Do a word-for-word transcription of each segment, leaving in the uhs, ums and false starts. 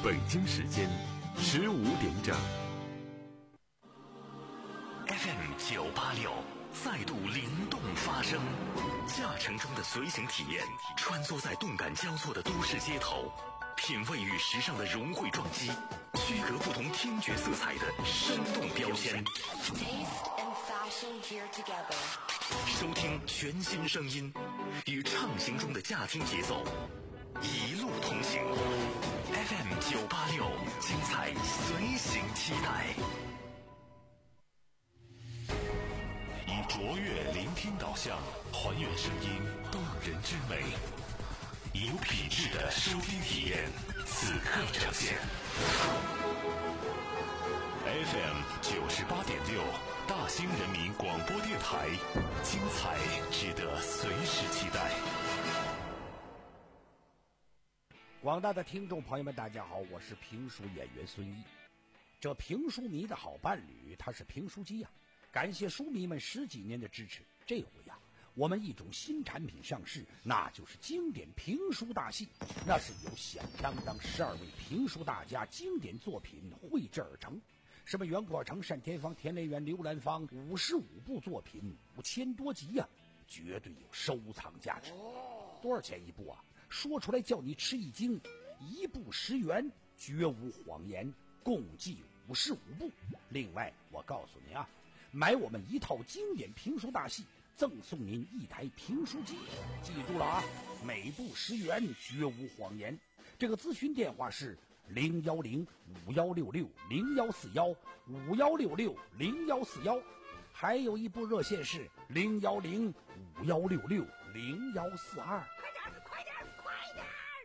北京时间十五点整。 F M 九八六再度灵动发声，驾乘中的随行体验，穿梭在动感交错的都市街头，品味与时尚的融汇撞击，区隔不同听觉色彩的生动标签。收听全新声音，与畅行中的驾听节奏一路同行。F M 九八六，精彩随行期待。以卓越聆听导向，还原声音动人之美，有品质的收听体验，此刻呈现。F M 九十八点六，大兴人民广播电台，精彩值得随时期待。 广大的听众朋友们，大家好，我是评书演员孙一。这评书迷的好伴侣，他是评书机呀、啊。感谢书迷们十几年的支持，这回呀、啊，我们一种新产品上市，那就是经典评书大戏。那是由响当当十二位评书大家经典作品绘制而成，什么袁国成、单田芳、田连元、刘兰芳，五十五部作品，五千多集呀、啊，绝对有收藏价值。多少钱一部啊？说出来叫你吃一惊，一部十元，绝无谎言，共计五十五部。另外，我告诉你啊，买我们一套经典评书大戏，赠送您一台评书机。记住了啊，每部十元，绝无谎言。这个咨询电话是零幺零五幺六六零幺四幺五幺六六零幺四幺，还有一部热线是零幺零五幺六六零幺四二。 快点，快点，快点！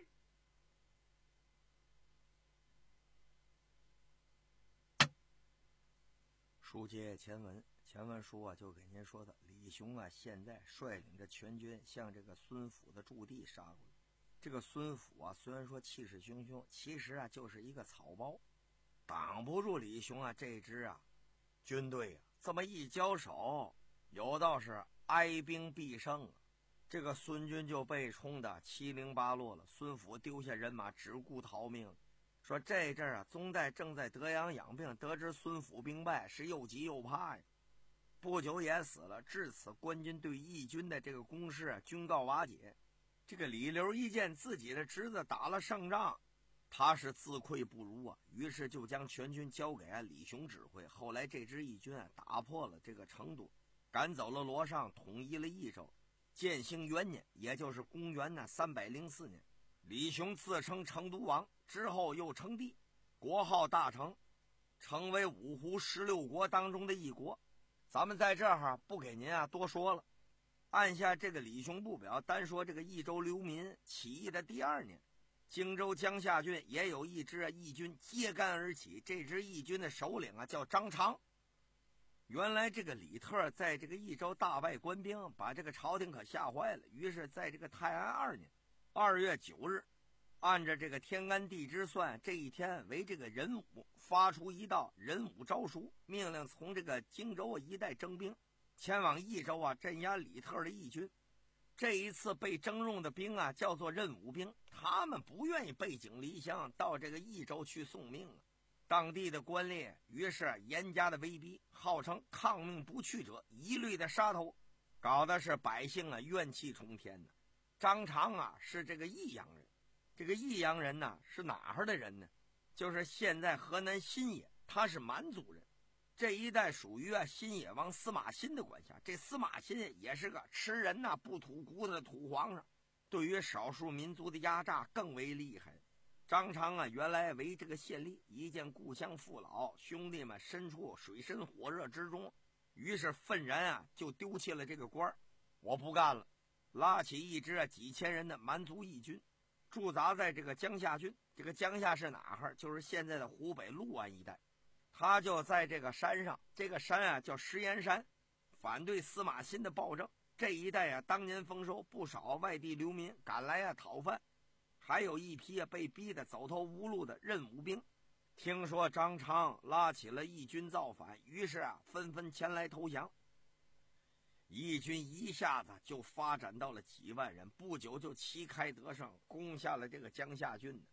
书接前文，前文书啊就给您说的，李雄啊现在率领着全军向这个孙府的驻地杀过来。这个孙府啊虽然说气势汹汹，其实啊就是一个草包，挡不住李雄啊这支啊军队啊。这么一交手，有道是哀兵必胜啊，这个孙军就被冲得七零八落了。孙府丢下人马，只顾逃命。说这阵儿啊，宗代正在德阳养病，得知孙府兵败，是又急又怕呀。不久也死了。至此，官军对义军的这个攻势啊，军告瓦解。这个李刘一见自己的侄子打了胜仗，他是自愧不如啊，于是就将全军交给啊李雄指挥。后来这支义军啊，打破了这个成都，赶走了罗尚，统一了益州。建兴元年，也就是公元呢三百零四年，李雄自称成都王，之后又称帝，国号大成，成为五胡十六国当中的一国。咱们在这儿不给您啊多说了。按下这个李雄部表，单说这个益州流民起义的第二年，荆州江夏郡也有一支义军揭竿而起，这支义军的首领啊叫张长。原来这个李特在这个益州大败官兵，把这个朝廷可吓坏了，于是在这个泰安二年二月九日，按着这个天干地支算，这一天为这个壬午，发出一道壬午诏书，命令从这个荆州一带征兵，前往益州啊镇压李特的义军。这一次被征用的兵啊叫做壬午兵，他们不愿意背井离乡到这个益州去送命啊。当地的官吏于是严加的威逼，号称抗命不去者一律的杀头，搞的是百姓啊怨气冲天呢。张长啊是这个益阳人，这个益阳人呢是哪儿的人呢？就是现在河南新野，他是满族人。这一带属于啊新野王司马欣的管辖。这司马欣也是个吃人呐、啊、不吐骨头的土皇上，对于少数民族的压榨更为厉害。张长啊原来为这个县吏，一见故乡父老，兄弟们身处水深火热之中，于是愤然啊就丢弃了这个官，我不干了，拉起一支啊几千人的蛮族义军，驻扎在这个江夏郡。这个江夏是哪儿？就是现在的湖北六安一带。他就在这个山上，这个山啊叫石岩山，反对司马欣的暴政。这一带啊当年丰收，不少外地流民赶来啊讨饭，还有一批啊被逼得走投无路的任武兵。听说张长拉起了义军造反，于是啊纷纷前来投降。义军一下子就发展到了几万人，不久就旗开得胜，攻下了这个江夏郡。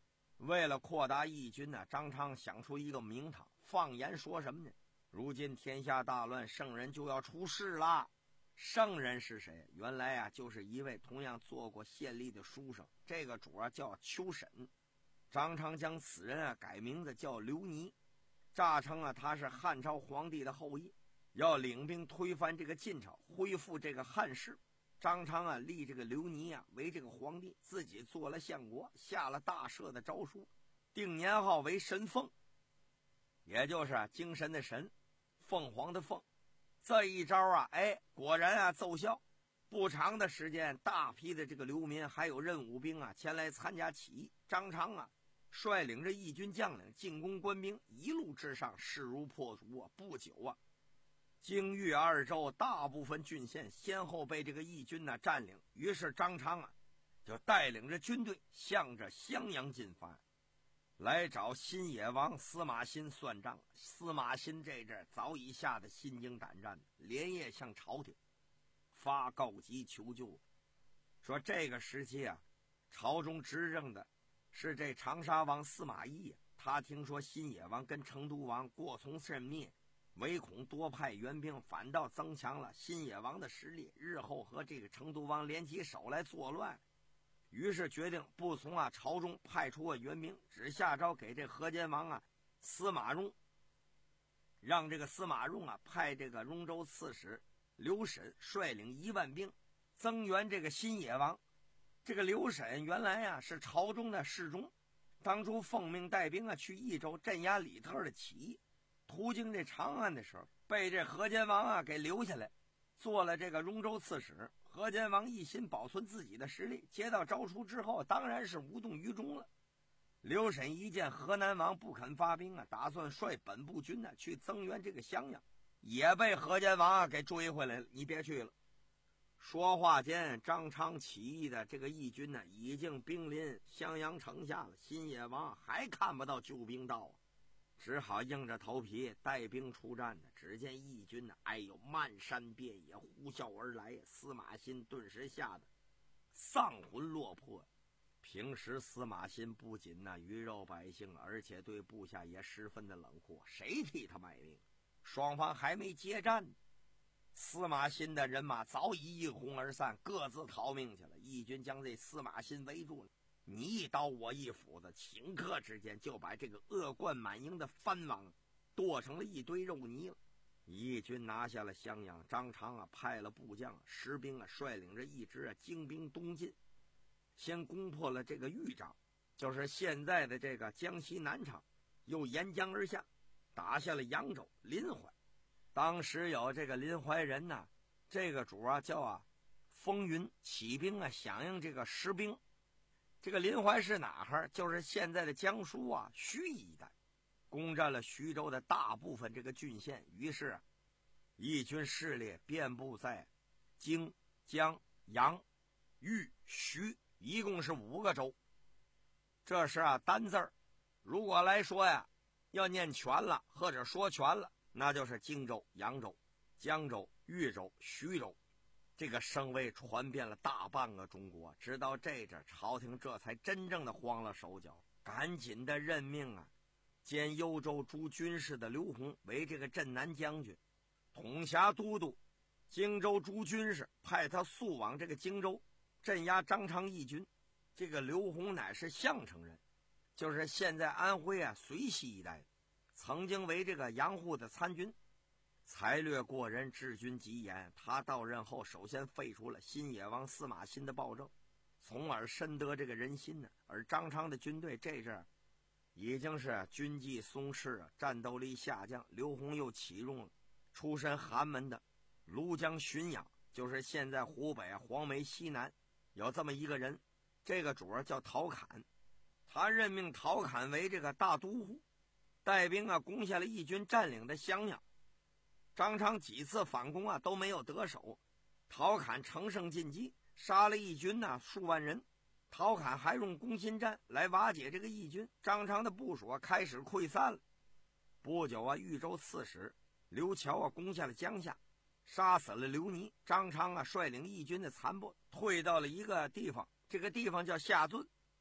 为了扩大义军呢，张昌想出一个名堂，放言说什么呢？如今天下大乱，圣人就要出世了。圣人是谁？原来啊，就是一位同样做过县吏的书生，这个主啊叫邱审。张昌将此人啊改名字叫刘尼，诈称啊他是汉朝皇帝的后裔，要领兵推翻这个晋朝，恢复这个汉室。张昌啊立这个刘尼啊为这个皇帝，自己做了相国，下了大赦的诏书，定年号为神凤，也就是啊精神的神，凤凰的凤。这一招啊，哎，果然啊奏效。不长的时间，大批的这个流民还有任武兵啊前来参加起义。张昌啊率领着义军将领进攻官兵，一路之上势如破竹啊。不久啊，京豫二州大部分郡县先后被这个义军呢占领。于是张昌啊就带领着军队向着襄阳进发，来找新野王司马欣算账。司马欣这阵早已吓得心惊胆战，连夜向朝廷发告急求救，说这个时期啊，朝中执政的是这长沙王司马懿啊，他听说新野王跟成都王过从甚密，唯恐多派援兵，反倒增强了新野王的实力，日后和这个成都王联起手来作乱。于是决定不从啊朝中派出啊援兵，只下诏给这河间王啊司马荣，让这个司马荣啊派这个荣州刺史刘审率领一万兵增援这个新野王。这个刘审原来啊是朝中的侍中，当初奉命带兵啊去益州镇压李特的起义，途经这长安的时候，被这河间王啊给留下来，做了这个荣州刺史。河间王一心保存自己的实力，接到诏书之后当然是无动于衷了。刘审一见河南王不肯发兵啊，打算率本部军呢去增援这个襄阳，也被河间王啊给追回来了，你别去了。说话间，张昌起义的这个义军呢已经兵临襄阳城下了，新野王还看不到救兵到啊，只好硬着头皮带兵出战呢。只见义军呢，哎呦，漫山遍野呼啸而来，司马欣顿时吓得丧魂落魄。平时司马欣不仅呢鱼肉百姓，而且对部下也十分的冷酷，谁替他卖命？双方还没接战，司马欣的人马早已一哄而散，各自逃命去了。义军将这司马欣围住了，你一刀我一斧子，顷刻之间就把这个恶贯满盈的藩王剁成了一堆肉泥了。义军拿下了襄阳，张昌啊派了部将石兵啊率领着一支啊精兵东进，先攻破了这个豫章，就是现在的这个江西南昌，又沿江而下，打下了扬州、临淮。当时有这个临淮人呢，这个主啊叫啊风云，起兵啊响应这个石兵。这个临淮是哪儿？就是现在的江苏啊盱眙一带，攻占了徐州的大部分这个郡县。于是啊义军势力遍布在荆、江、扬、豫、徐，一共是五个州。这是啊单字儿，如果来说呀要念全了或者说全了，那就是荆州、扬州、江州、豫州、徐州。这个声威传遍了大半个中国，直到这阵朝廷这才真正的慌了手脚，赶紧的任命啊兼幽州诸军事的刘宏为这个镇南将军，统辖都督荆州诸军事，派他速往这个荆州镇压张昌义军。这个刘宏乃是项城人，就是现在安徽啊遂溪一带，曾经为这个杨户的参军，才略过人，治军极严。他到任后首先废除了新野王司马欣的暴政，从而深得这个人心呢。而张昌的军队这阵已经是军纪松弛，战斗力下降。刘宏又启用了出身寒门的庐江浔阳，就是现在湖北黄梅西南有这么一个人，这个主儿叫陶侃。他任命陶侃为这个大都护，带兵啊攻下了义军占领的襄阳。张昌几次反攻啊都没有得手，陶侃乘胜进击，杀了义军啊数万人。陶侃还用攻心战来瓦解这个义军，张昌的部署啊开始溃散了。不久啊，豫州刺史刘乔啊攻下了江夏，杀死了刘尼。张昌啊率领义军的残部退到了一个地方，这个地方叫下圳。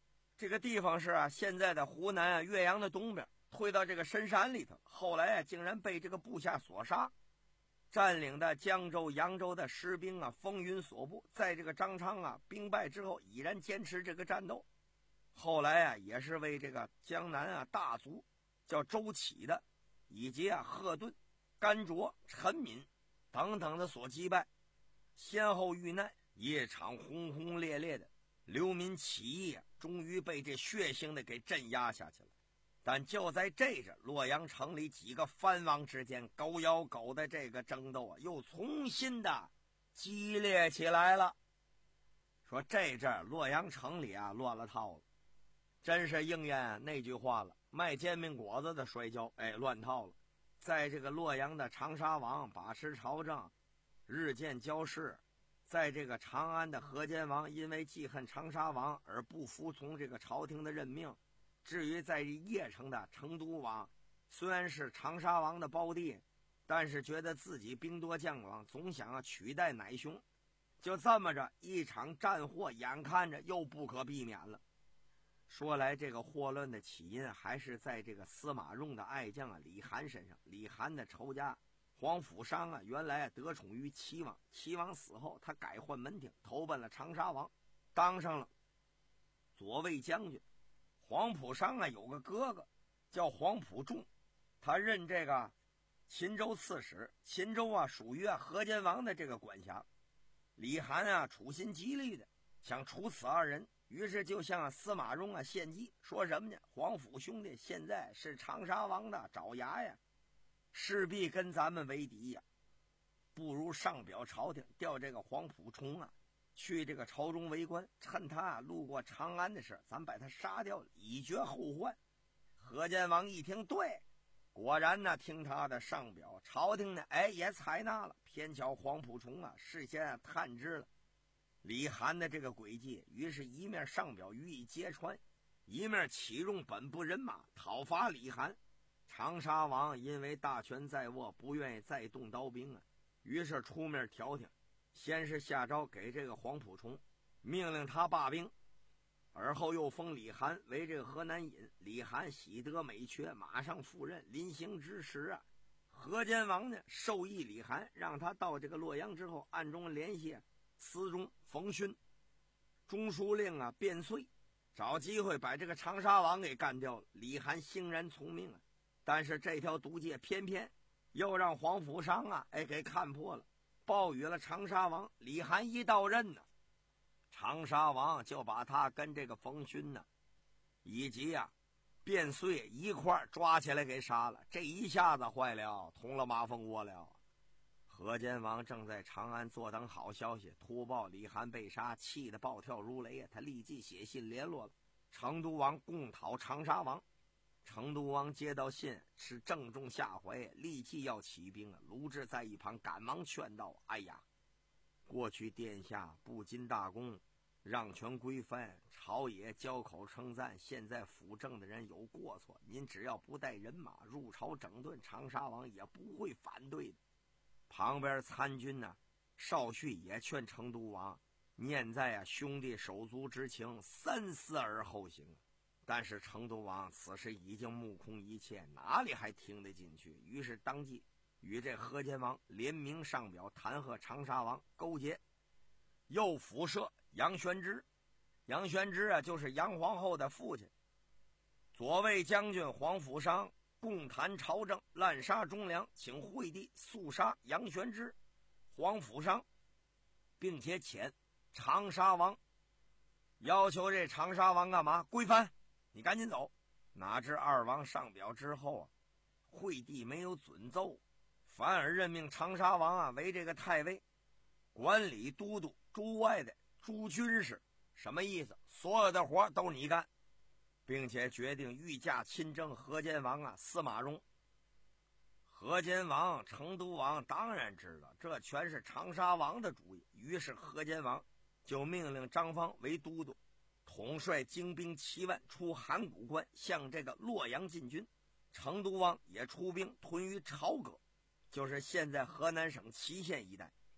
这个地方是啊，现在的湖南啊岳阳的东边，退到这个深山里头。后来啊，竟然被这个部下所杀，占领的江州、扬州的士兵啊，风云所部。在这个张昌啊兵败之后，依然坚持这个战斗。后来啊，也是为这个江南啊大族叫周启的，以及啊贺顿、甘卓、陈敏等等的所击败，先后遇难。一场轰轰烈烈的流民起义啊，终于被这血腥的给镇压下去了。但就在这阵，洛阳城里几个藩王之间狗咬狗的这个争斗啊，又重新的激烈起来了。说这阵洛阳城里啊乱了套了，真是应验那句话了，卖煎饼果子的摔跤，哎，乱套了。在这个洛阳的长沙王把持朝政，日渐骄势。在这个长安的河间王因为记恨长沙王而不服从这个朝廷的任命。至于在邺城的成都王，虽然是长沙王的胞弟，但是觉得自己兵多将广，总想要取代乃兄。就这么着，一场战祸眼看着又不可避免了。说来这个祸乱的起因还是在这个司马衷的爱将啊李涵身上。李涵的仇家黄甫商啊，原来得宠于齐王，齐王死后，他改换门庭，投奔了长沙王，当上了左卫将军。黄甫商啊，有个哥哥叫黄甫仲，他任这个秦州刺史。秦州啊，属于啊河间王的这个管辖。李涵啊，处心积虑的想处此二人，于是就向司马衷啊献计，说什么呢？黄甫兄弟现在是长沙王的爪牙呀，势必跟咱们为敌呀，不如上表朝廷，调这个黄甫冲啊去这个朝中为官，趁他啊路过长安的事，咱把他杀掉，以绝后患。河间王一听，对，果然呢，听他的上表，朝廷呢，哎，也采纳了。偏巧黄甫冲啊，事先啊探知了李涵的这个诡计，于是一面上表予以揭穿，一面启用本部人马讨伐李涵。长沙王因为大权在握，不愿意再动刀兵啊，于是出面调停，先是下诏给这个黄甫冲，命令他罢兵，而后又封李涵为这个河南尹。李涵喜得美缺，马上赴任。临行之时啊，河间王呢授意李涵，让他到这个洛阳之后，暗中联系司中冯勋、中书令啊卞遂，找机会把这个长沙王给干掉了。李涵欣然从命啊，但是这条毒计偏偏又让黄甫商啊哎给看破了，报与了长沙王。李涵一到任呢，长沙王就把他跟这个冯勋呢以及啊卞遂一块抓起来给杀了。这一下子坏了，捅了马蜂窝了。河间王正在长安坐等好消息，突报李涵被杀，气得暴跳如雷，他立即写信联络了成都王，共讨长沙王。成都王接到信是正中下怀，立即要起兵。卢志在一旁赶忙劝道：哎呀，过去殿下不尽大功，让权归藩，朝野交口称赞，现在辅政的人有过错，您只要不带人马入朝整顿，长沙王也不会反对的。旁边参军呢、啊、少旭也劝成都王，念在啊兄弟手足之情，三思而后行。但是成都王此时已经目空一切，哪里还听得进去？于是当即与这河间王联名上表弹劾长沙王勾结，又辐射杨玄之。杨玄之啊，就是杨皇后的父亲。左卫将军黄甫商共谈朝政，滥杀忠良，请惠帝速杀杨玄之、黄甫商，并且遣长沙王，要求这长沙王干嘛？归藩，你赶紧走。哪知二王上表之后啊，惠帝没有准奏，反而任命长沙王啊为这个太尉，管理都督诸外的诸军事。什么意思？所有的活都是你干，并且决定御驾亲征河间王啊司马衷。河间王、成都王当然知道这全是长沙王的主意，于是河间王就命令张方为都督，统帅精兵七万出函谷关，向这个洛阳进军。成都王也出兵屯于朝葛，就是现在河南省淇县一带。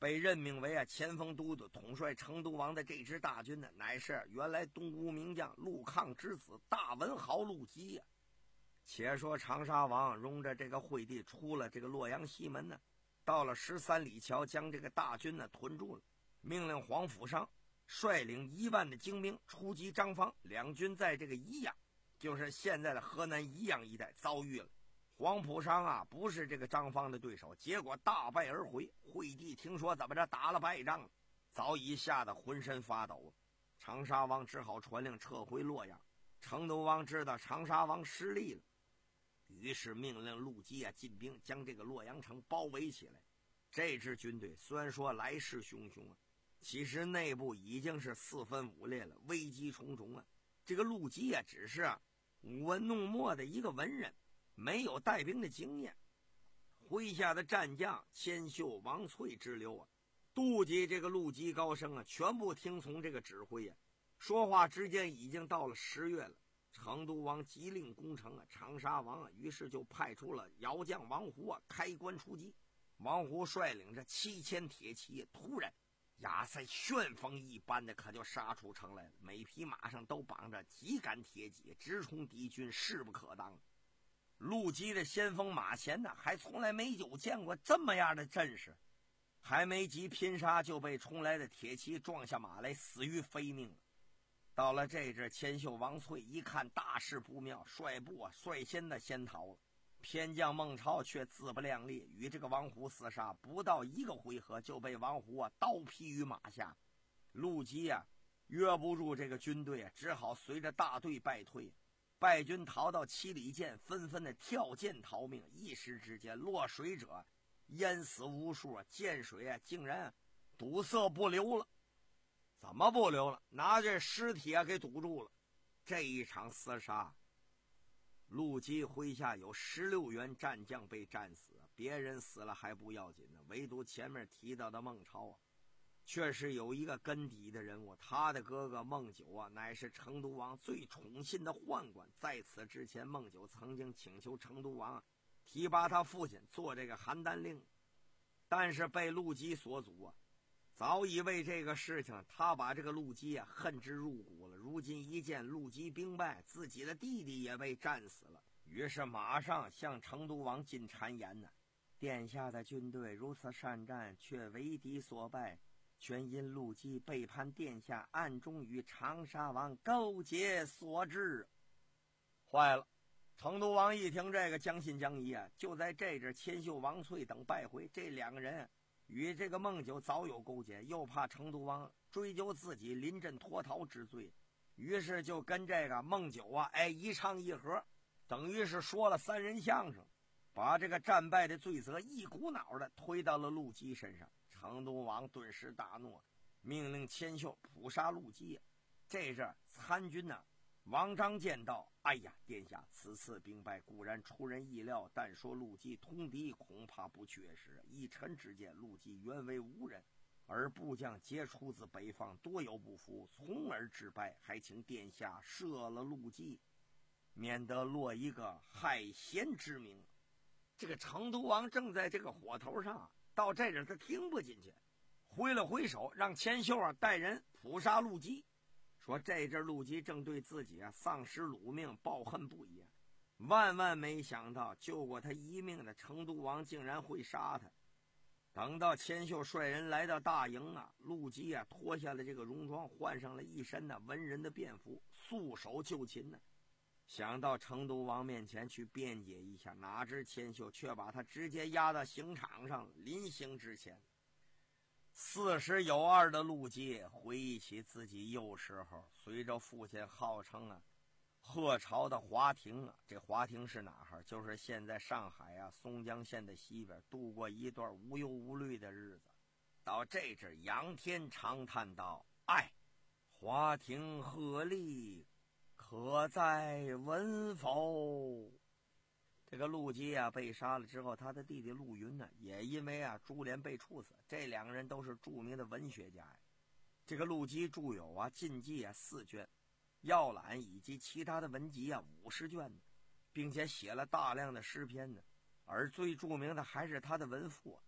被任命为啊前锋都督，统帅成都王的这支大军呢，乃是原来东吴名将陆抗之子大文豪陆基呀、啊。且说长沙王容着这个惠帝出了这个洛阳西门呢，到了十三里桥，将这个大军呢屯住了，命令黄甫商率领一万的精兵出击张方，两军在这个宜阳，就是现在的河南宜阳一带遭遇了。黄甫商啊不是这个张方的对手，结果大败而回。惠帝听说怎么着打了败仗了，早已吓得浑身发抖了。长沙王只好传令撤回洛阳。成都王知道长沙王失利了，于是命令陆基啊进兵将这个洛阳城包围起来。这支军队虽然说来势汹汹啊，其实内部已经是四分五裂了，危机重重啊。这个陆基啊只是啊舞文弄墨的一个文人，没有带兵的经验，麾下的战将千秀、王翠之流啊，妒忌这个陆基高升啊，全部听从这个指挥啊。说话之间已经到了十月了，成都王急令攻城啊，长沙王啊，于是就派出了摇将王胡啊开关出击。王胡率领着七千铁骑，突然压塞旋风一般的可就杀出城来了，每匹马上都绑着几杆铁戟，直冲敌军，势不可当。陆基的先锋马前呢，还从来没有见过这么样的阵势，还没及拼杀，就被冲来的铁骑撞下马来，死于非命了。到了这阵，千秀王翠一看大事不妙，率部啊率先的先逃了。偏将孟超却自不量力，与这个王胡厮杀，不到一个回合就被王胡啊刀劈于马下。陆基啊约不住这个军队啊，只好随着大队败退。败军逃到七里涧，纷纷的跳涧逃命，一时之间落水者淹死无数啊，涧水啊竟然堵塞不流了。怎么不流了？拿这尸体啊给堵住了。这一场厮杀，陆基麾下有十六员战将被战死，别人死了还不要紧呢，唯独前面提到的孟超啊，确实有一个根底的人物。他的哥哥孟九啊，乃是成都王最宠信的宦官。在此之前，孟九曾经请求成都王啊提拔他父亲做这个邯郸令，但是被陆基所阻啊。早已为这个事情，他把这个陆基啊恨之入骨了。如今一见陆基兵败，自己的弟弟也被战死了，于是马上向成都王进谗言呢：殿下的军队如此善战，却为敌所败，全因陆基背叛殿下，暗中与长沙王勾结所致。坏了！成都王一听这个，将信将疑啊。就在这阵，千秀、王翠等败回，这两个人与这个孟九早有勾结，又怕成都王追究自己临阵脱逃之罪，于是就跟这个孟九啊，哎，一唱一和，等于是说了三人相声，把这个战败的罪责一股脑的推到了陆基身上。成都王顿时大怒，命令千秀捕杀陆基。这阵参军呢、啊，王章见到，哎呀，殿下，此次兵败固然出人意料，但说陆基通敌恐怕不确实。依臣之见，陆基原为吴人，而部将皆出自北方，多有不服，从而致败，还请殿下赦了陆基，免得落一个害贤之名。这个成都王正在这个火头上，到这阵他听不进去，挥了挥手，让千秀啊带人捕杀陆基。说这阵陆基正对自己啊丧失鲁命抱恨不已，万万没想到救过他一命的成都王竟然会杀他。等到千秀率人来到大营啊，陆基啊脱下了这个戎装，换上了一身的文人的便服，束手就擒呢。想到成都王面前去辩解一下，哪知千秀却把他直接押到刑场上。临刑之前，四十有二的陆基回忆起自己幼时候随着父亲号称啊鹤巢的华亭啊，这华亭是哪儿？就是现在上海啊松江县的西边，度过一段无忧无虑的日子。到这阵仰天长叹道：哎，华亭鹤立，可在闻否？这个陆基啊被杀了之后，他的弟弟陆云呢也因为啊株连被处死。这两个人都是著名的文学家呀。这个陆基著有啊禁忌啊四卷，要览以及其他的文集啊五十卷呢，并且写了大量的诗篇呢。而最著名的还是他的文赋啊。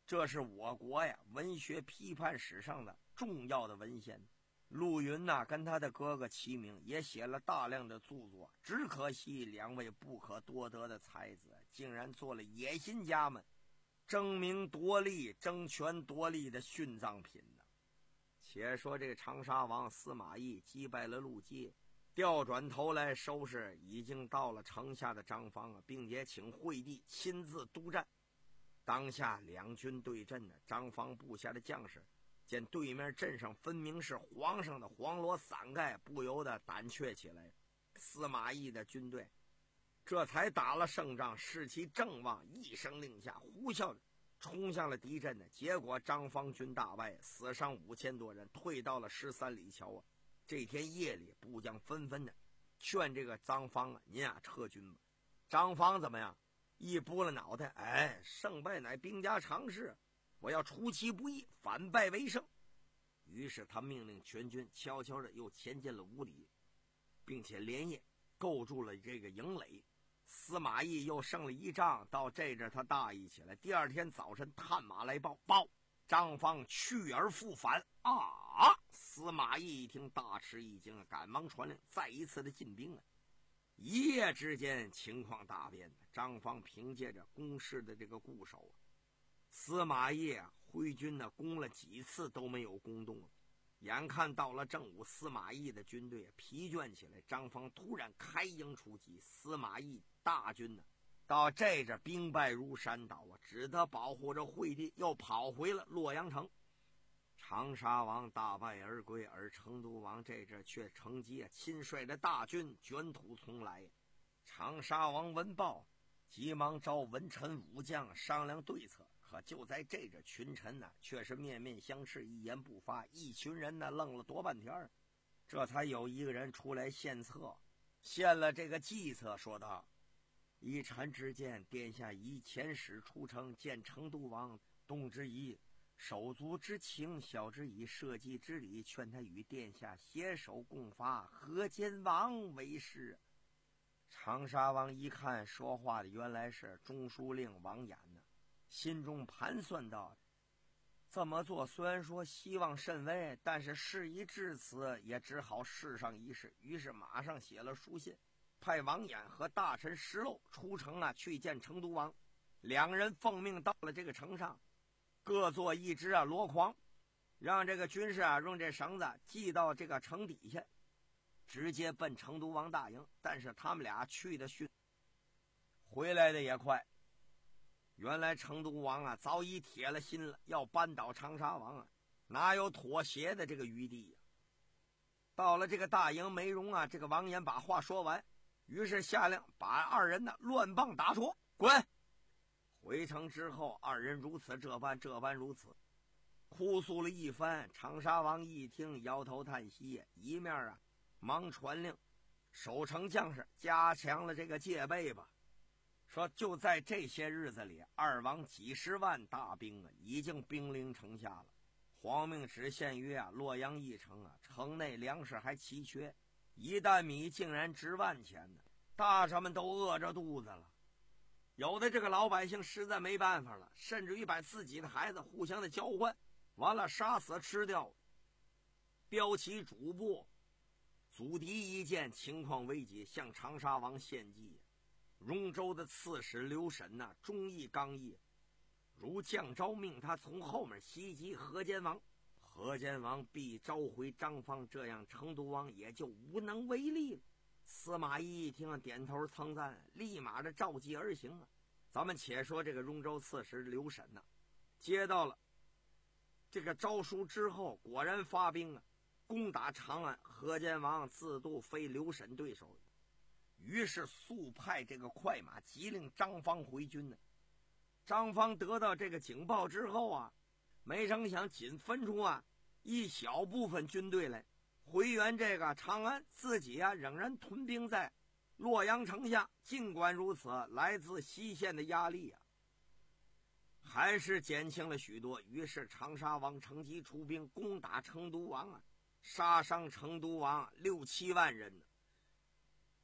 这是我国呀文学批判史上的重要的文献。陆云呐、啊，跟他的哥哥齐铭也写了大量的著作，只可惜两位不可多得的才子竟然做了野心家们争名夺利、争权夺利的殉葬品呢。且说这个长沙王司马懿击败了陆绩，调转头来收拾已经到了城下的张方啊，并且请惠帝亲自督战。当下两军对阵呢，张方部下的将士见对面阵上分明是皇上的黄罗伞盖，不由得胆怯起来。司马懿的军队这才打了胜仗，士气正旺，一声令下，呼啸着冲向了敌阵呢。结果张方军大败，死伤五千多人，退到了十三里桥啊。这天夜里，部将纷纷的劝这个张方啊，您啊撤军吧。张方怎么样？一拨了脑袋，哎，胜败乃兵家常事，我要出其不意，反败为胜。于是他命令全军悄悄的又前进了五里，并且连夜构筑了这个营垒。司马懿又胜了一仗，到这阵他大意起来。第二天早晨探马来报，报张方去而复返啊！司马懿一听大吃一惊，赶忙传令再一次的进兵啊。一夜之间情况大变，张方凭借着攻势的这个固守，司马懿啊挥军呢攻了几次都没有攻动。眼看到了正午，司马懿的军队疲倦起来，张方突然开营出击，司马懿大军呢到这阵兵败如山倒啊，只得保护着惠帝，又跑回了洛阳城。长沙王大败而归，而成都王这阵却乘机啊亲率着大军卷土重来。长沙王闻报，急忙召文臣武将商量对策。可就在这阵，群臣呢却是面面相视，一言不发。一群人呢愣了多半天，这才有一个人出来献策，献了这个计策，说道：依臣之见，殿下以遣使出城见成都王，动之以手足之情，晓之以社稷之理，劝他与殿下携手共伐河间王为是。长沙王一看说话的原来是中书令王衍呢，心中盘算道：这么做虽然说希望甚微，但是事已至此，也只好试上一试。于是马上写了书信，派王衍和大臣石漏出城啊去见成都王。两人奉命到了这个城上，各做一只啊箩筐，让这个军士啊用这绳子系到这个城底下，直接奔成都王大营。但是他们俩去的迅，回来的也快。原来成都王啊早已铁了心了，要扳倒长沙王啊，哪有妥协的这个余地呀、啊？到了这个大营，没容啊这个王衍把话说完，于是下令把二人呢乱棒打出，滚！回城之后，二人如此这般这般如此，哭诉了一番。长沙王一听，摇头叹息，一面啊忙传令守城将士加强了这个戒备吧。说就在这些日子里，二王几十万大兵啊已经兵临城下了。皇命只限于啊洛阳一城啊，城内粮食还奇缺，一担米竟然值万钱呢，大臣们都饿着肚子了。有的这个老百姓实在没办法了，甚至于把自己的孩子互相的交换，完了杀死吃掉。标旗主簿祖狄一见情况危急，向长沙王献计。荣州的刺史刘审呐、啊，忠义刚毅，如降诏命他从后面袭击河间王，河间王必召回张方，这样成都王也就无能为力了。司马懿一听，点头称赞，立马的召集而行啊。咱们且说这个荣州刺史刘审呐、啊，接到了这个诏书之后，果然发兵啊，攻打长安。河间王自度非刘审对手，于是速派这个快马，急令张方回军呢。张方得到这个警报之后啊，没成想仅分出啊一小部分军队来回援这个长安，自己啊仍然屯兵在洛阳城下。尽管如此，来自西线的压力啊还是减轻了许多。于是长沙王乘机出兵攻打成都王啊，杀伤成都王六七万人呢。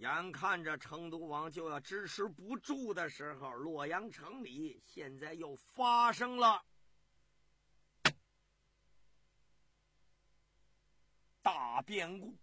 眼看着成都王就要支持不住的时候，洛阳城里现在又发生了大变故。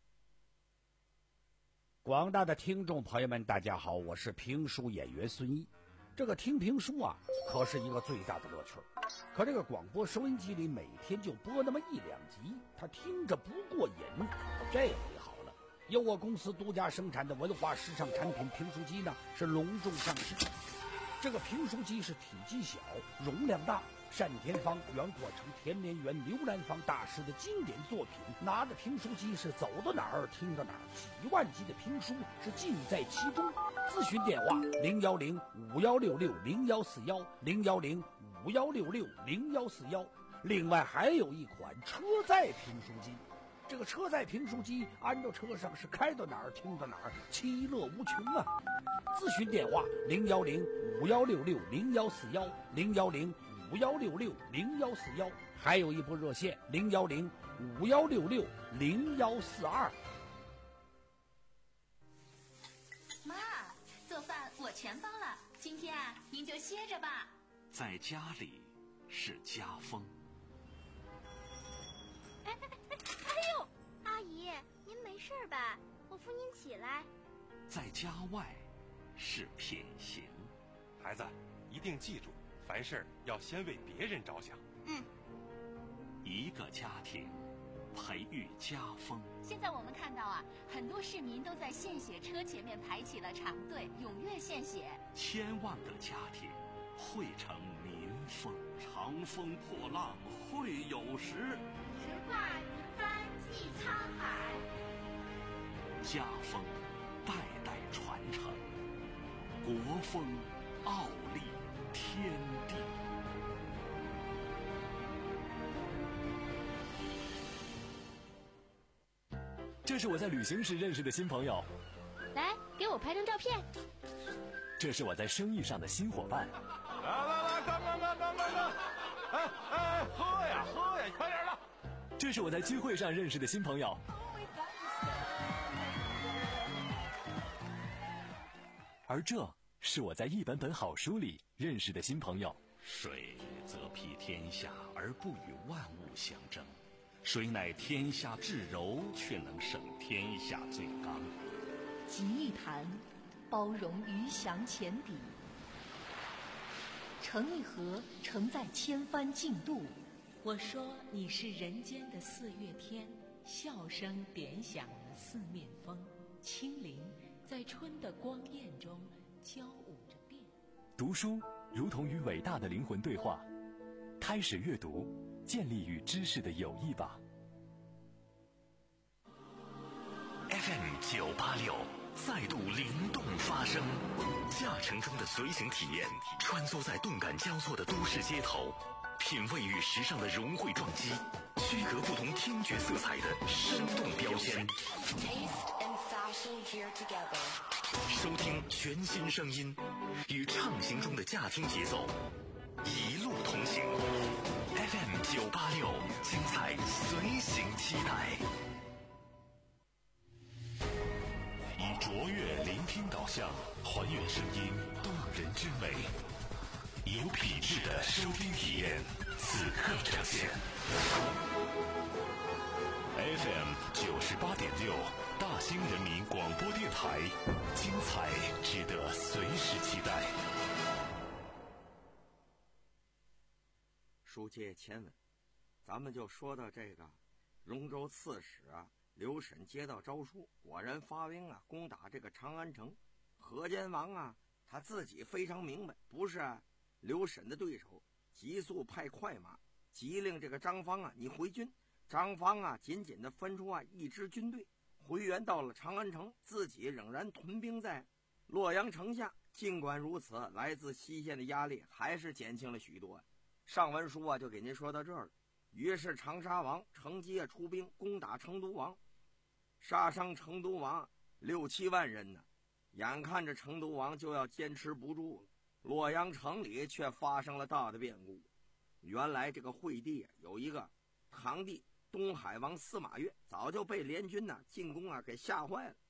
广大的听众朋友们，大家好，我是评书演员孙一。这个听评书啊，可是一个最大的乐趣。可这个广播收音机里每天就播那么一两集，他听着不过瘾。这回好了，由我公司独家生产的文化时尚产品评书机呢，是隆重上市。这个评书机是体积小，容量大，单田芳、袁阔成、田连元、刘兰芳大师的经典作品，拿着评书机是走到哪儿听到哪儿，几万集的评书是尽在其中。咨询电话零幺零五幺六六零幺四幺零幺零五幺六六零幺四幺。另外还有一款车载评书机，这个车载评书机安到车上是开到哪儿听到哪儿，其乐无穷啊！咨询电话零幺零五幺六六零幺四幺零幺零五幺六六零幺四幺，还有一部热线零幺零五幺六六零幺四二。 妈，做饭我全包了，今天啊，您就歇着吧。 在家里是家风。 哎哎哎哎呦，阿姨，您没事吧？我扶您起来。 在家外是品行。 孩子，一定记住，凡事要先为别人着想。 嗯。 一个家庭培育家风。 现在我们看到啊，很多市民都在献血车前面排起了长队，踊跃献血。 千万个家庭汇成民风。长风破浪会有时， 直挂云帆济沧海。 家风代代传承，国风傲立天地。 这是我在旅行时认识的新朋友， 来，给我拍张照片。 这是我在生意上的新伙伴。 来来来，干干干干干干！哎哎，喝呀喝呀，快点的！ 这是我在聚会上认识的新朋友。而这是我在一本本好书里认识的新朋友。 水则披天下而不与万物相争，水乃天下至柔，却能胜天下最刚。 集一坛，包容鱼翔浅底；盛一盒，承载千帆竞渡。 我说你是人间的四月天，笑声点响了四面风，清灵在春的光艳中交舞着变。 读书如同与伟大的灵魂对话，开始阅读，建立与知识的友谊吧。 F M 九八六再度灵动发声，驾乘中的随行体验，穿梭在动感交错的都市街头，品味与时尚的融汇撞击，区隔不同听觉色彩的生动标签。收听全新声音，与畅行中的驾听节奏，一路同行。F M 九八六，精彩随行期待。以卓越聆听导向，还原声音动人之美，有品质的收听体验，此刻呈现。F M 九十八点六，大兴人民广播电台，精彩值得随时期待。 书接前文，咱们就说到这个荣州刺史啊。刘审接到诏书，果然发兵啊，攻打这个长安城。河间王啊，他自己非常明白，不是啊刘审的对手，急速派快马，急令这个张方啊，你回军。张方啊，紧紧地分出啊一支军队，回援到了长安城，自己仍然屯兵在洛阳城下。尽管如此，来自西线的压力还是减轻了许多。上文书啊，就给您说到这儿了。于是长沙王乘机啊出兵攻打成都王。杀伤成都王六七万人呢，眼看着成都王就要坚持不住了，洛阳城里却发生了大的变故。原来这个惠帝有一个堂弟东海王司马越，早就被联军呢进攻啊给吓坏了。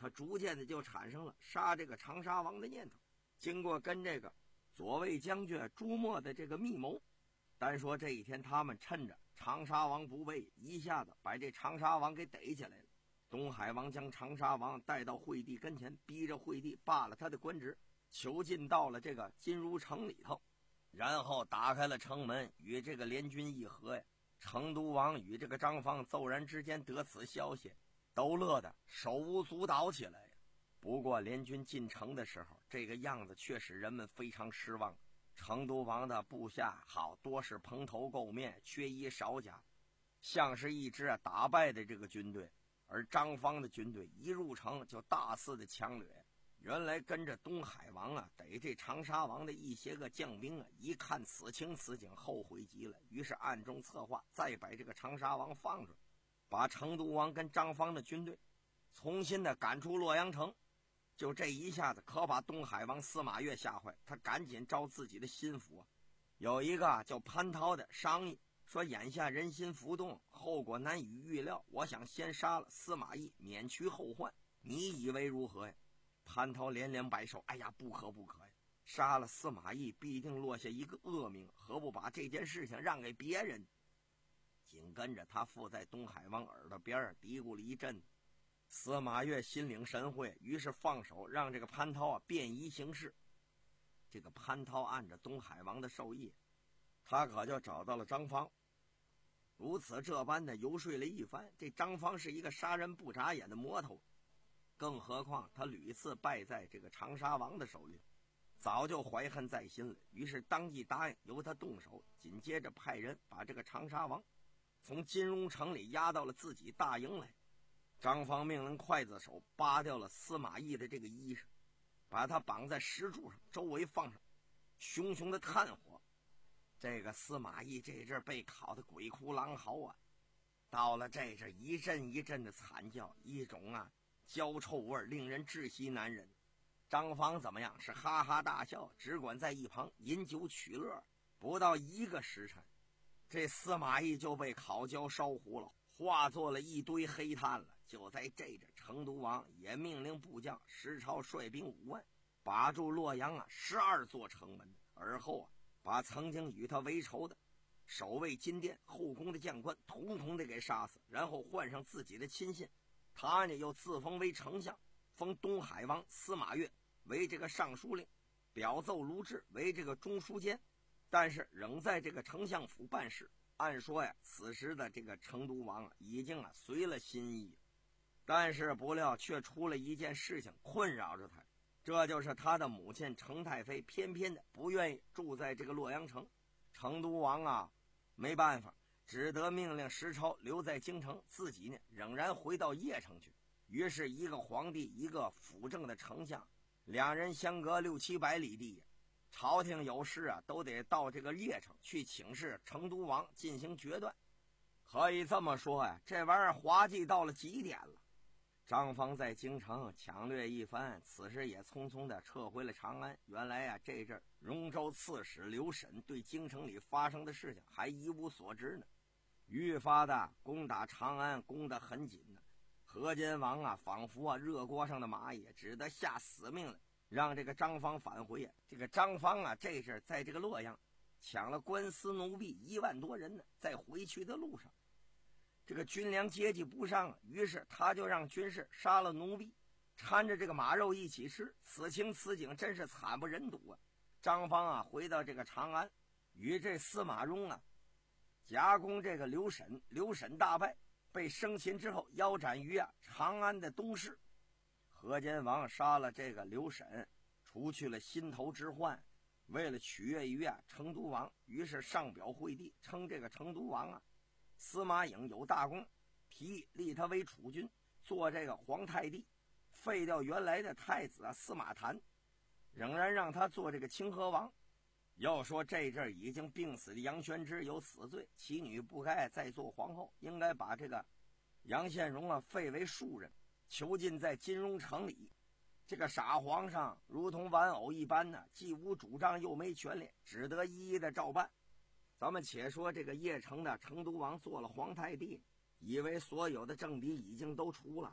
他逐渐的就产生了杀这个长沙王的念头。经过跟这个左卫将军朱墨的这个密谋，单说这一天他们趁着长沙王不备，一下子把这长沙王给逮起来了。东海王将长沙王带到惠帝跟前，逼着惠帝罢了他的官职，囚禁到了这个金如城里头，然后打开了城门，与这个联军议和呀。成都王与这个张方骤然之间得此消息，都乐得手舞足蹈起来呀。不过联军进城的时候，这个样子却使人们非常失望。成都王的部下好多是蓬头垢面，缺衣少甲，像是一支打败的这个军队。而张方的军队一入城就大肆的抢掠。原来跟着东海王啊逮这长沙王的一些个将兵啊，一看此情此景，后悔极了，于是暗中策划再把这个长沙王放出来，把成都王跟张方的军队重新的赶出洛阳城。就这一下子可把东海王司马越吓坏，他赶紧召自己的心腹啊，有一个叫潘涛的商议说，眼下人心浮动，后果难以预料，我想先杀了司马懿，免去后患，你以为如何呀？潘涛连连摆手，哎呀，不可不可呀！杀了司马懿必定落下一个恶名，何不把这件事情让给别人？紧跟着他附在东海王耳朵边嘀咕了一阵，司马越心领神会，于是放手让这个潘涛啊便衣行事。这个潘涛按着东海王的授意，他可就找到了张方，如此这般的游说了一番。这张方是一个杀人不眨眼的魔头，更何况他屡次败在这个长沙王的手里，早就怀恨在心了，于是当即答应由他动手，紧接着派人把这个长沙王从金融城里押到了自己大营来。张方命令刽子手扒掉了司马懿的这个衣裳，把他绑在石柱上，周围放上熊熊的炭火。这个司马懿这阵被烤得鬼哭狼嚎啊，到了这阵一阵一阵的惨叫，一种啊焦臭味令人窒息难忍。张方怎么样？是哈哈大笑，只管在一旁饮酒取乐。不到一个时辰，这司马懿就被烤焦烧糊了，化作了一堆黑炭了。就在这阵，成都王也命令部将石超率兵五万，把住洛阳啊十二座城门，而后啊把曾经与他为仇的守卫金殿后宫的将官统统的给杀死，然后换上自己的亲信。他呢又自封为丞相，封东海王司马越为这个尚书令，表奏卢志为这个中书监，但是仍在这个丞相府办事。按说呀，此时的这个成都王啊已经啊随了心意，但是不料却出了一件事情困扰着他，这就是他的母亲成太妃偏偏的不愿意住在这个洛阳城。成都王啊没办法，只得命令石超留在京城，自己呢仍然回到邺城去。于是一个皇帝一个辅政的丞相，两人相隔六七百里地，朝廷有事啊都得到这个邺城去请示成都王进行决断。可以这么说呀，这玩意儿滑稽到了极点了。张方在京城抢掠一番，此时也匆匆地撤回了长安。原来啊，这阵荣州刺史刘审对京城里发生的事情还一无所知呢，愈发的攻打长安，攻得很紧呢。河间王啊，仿佛啊热锅上的蚂蚁，只得下死命令，让这个张方返回啊。这个张方啊，这阵在这个洛阳抢了官司奴婢一万多人呢，在回去的路上，这个军粮接济不上，于是他就让军士杀了奴婢，掺着这个马肉一起吃。此情此景真是惨不忍睹啊！张方啊回到这个长安，与这司马衷啊夹攻这个刘审，刘审大败，被生擒之后腰斩于啊长安的东市。河间王杀了这个刘审，除去了心头之患，为了取悦于啊成都王，于是上表惠帝，称这个成都王啊司马颖有大功，提议立他为储君，做这个皇太帝，废掉原来的太子啊司马谈，仍然让他做这个清河王。要说这阵已经病死的杨宣之有死罪，其女不该再做皇后，应该把这个杨宪荣啊废为庶人，囚禁在金融城里。这个傻皇上如同玩偶一般呢，既无主张又没权利，只得一一的照办。咱们且说这个邺城的成都王做了皇太帝，以为所有的政敌已经都除了，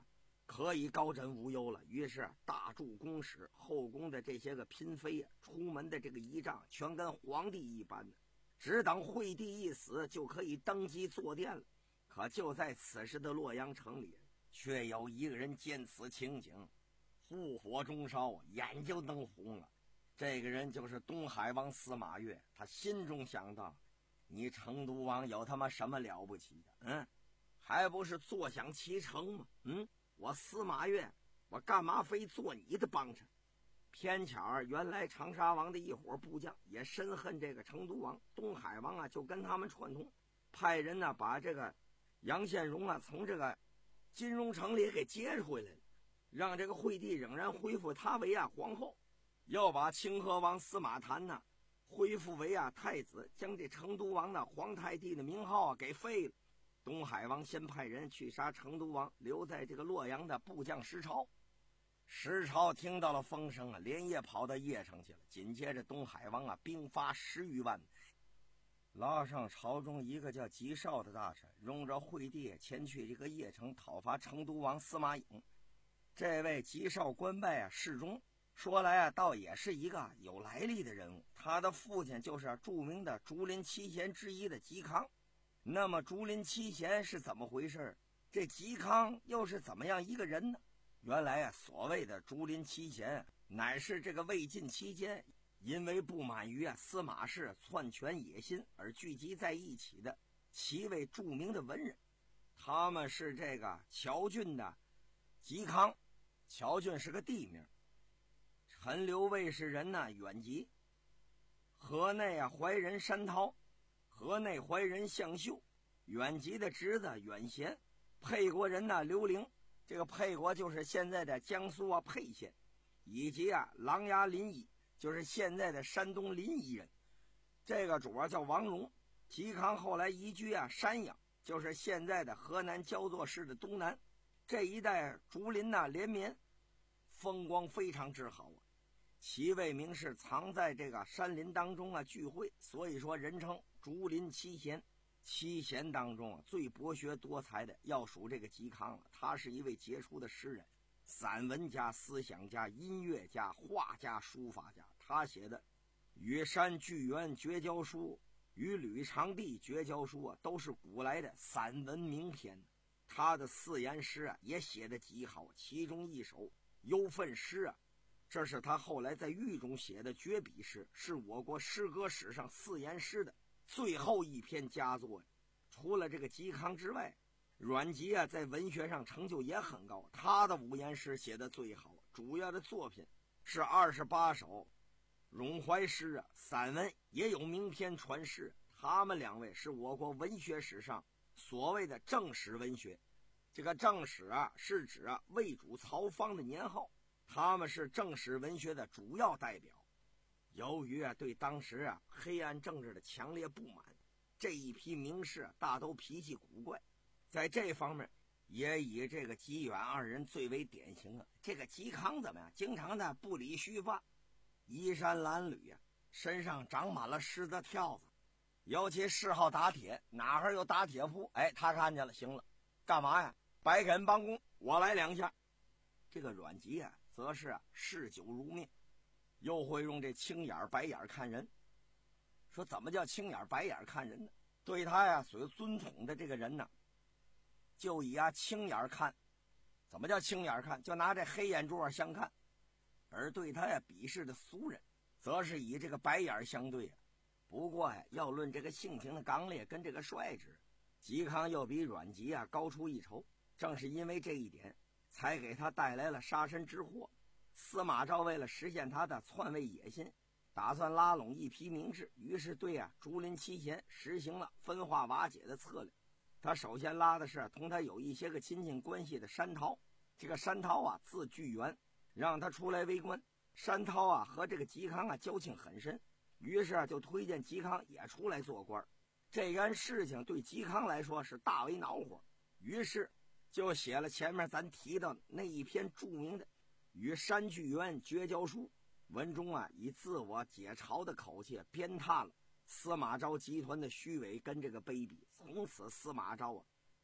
可以高枕无忧了。于是大筑宫室，后宫的这些个嫔妃啊，出门的这个仪仗全跟皇帝一般的，只等惠帝一死就可以登基坐殿了。可就在此时的洛阳城里，却有一个人见此情景，怒火中烧，眼就瞪红了。这个人就是东海王司马越。他心中想到，你成都王有他妈什么了不起的？嗯，还不是坐享其成吗？嗯，我司马越，我干嘛非做你的帮衬？偏巧原来长沙王的一伙部将也深恨这个成都王，东海王啊就跟他们串通，派人呢把这个杨宪荣啊从这个金融城里给接回来了，让这个惠帝仍然恢复他为啊皇后，要把清河王司马谈呢恢复为啊太子，将这成都王的皇太帝的名号啊给废了。东海王先派人去杀成都王留在这个洛阳的部将石超。石超听到了风声啊，连夜跑到邺城去了。紧接着东海王啊兵发十余万，拉上朝中一个叫吉少的大臣，拥着惠帝前去这个邺城讨伐成都王司马颖。这位吉少官拜啊侍中，说来啊倒也是一个有来历的人物。他的父亲就是著名的竹林七贤之一的嵇康。那么竹林七贤是怎么回事？这嵇康又是怎么样一个人呢？原来啊，所谓的竹林七贤，乃是这个魏晋期间因为不满于啊司马氏篡权野心而聚集在一起的七位著名的文人。他们是这个谯郡的嵇康，谯郡是个地名；陈留卫士人呢远吉，河内啊怀人山涛，河内怀人向秀，远吉的侄子远贤，沛国人呢刘伶，这个沛国就是现在的江苏啊沛县，以及啊琅琊临沂，就是现在的山东临沂人。这个主要叫王戎。嵇康后来移居啊山阳，就是现在的河南焦作市的东南这一带，竹林呐、啊、连绵，风光非常之好啊。七位名士藏在这个山林当中啊聚会，所以说人称竹林七贤。七贤当中啊最博学多才的要数这个嵇康了。他是一位杰出的诗人、散文家、思想家、音乐家、画家、书法家。他写的《与山巨源绝交书》与《吕长帝绝交书》啊都是古来的散文名篇。他的四言诗啊也写得极好，其中一首《忧愤诗》啊，这是他后来在狱中写的绝笔诗，是我国诗歌史上四言诗的最后一篇佳作。除了这个嵇康之外，阮籍啊在文学上成就也很高，他的五言诗写得最好，主要的作品是二十八首咏怀诗啊，散文也有名篇传世。他们两位是我国文学史上所谓的正史文学。这个正史啊是指啊魏主曹芳的年号，他们是正史文学的主要代表。由于啊对当时啊黑暗政治的强烈不满，这一批名士、啊、大都脾气古怪，在这方面也以这个嵇远二人最为典型啊。这个嵇康怎么样？经常的不理须发，衣衫褴褛啊，身上长满了虱子跳蚤，尤其嗜好打铁，哪哈有打铁铺，哎，他看见了，行了，干嘛呀？白给人帮工，我来两下。这个阮籍啊，则是啊嗜酒如命，又会用这青眼白眼看人。说怎么叫青眼白眼看人呢？对他呀所尊崇的这个人呢，就以啊青眼看。怎么叫青眼看？就拿这黑眼珠相看。而对他呀鄙视的俗人，则是以这个白眼相对啊。不过呀，要论这个性情的刚烈跟这个率直，嵇康又比阮籍啊高出一筹。正是因为这一点，才给他带来了杀身之祸。司马昭为了实现他的篡位野心，打算拉拢一批名士，于是对啊竹林七贤实行了分化瓦解的策略。他首先拉的是同他有一些个亲近关系的山涛。这个山涛啊字巨源，让他出来为官。山涛啊和这个嵇康啊交情很深，于是啊就推荐嵇康也出来做官。这件事情对嵇康来说是大为恼火，于是就写了前面咱提到那一篇著名的《与山巨源绝交书》。文中啊以自我解嘲的口气鞭挞了司马昭集团的虚伪跟这个卑鄙。从此司马昭啊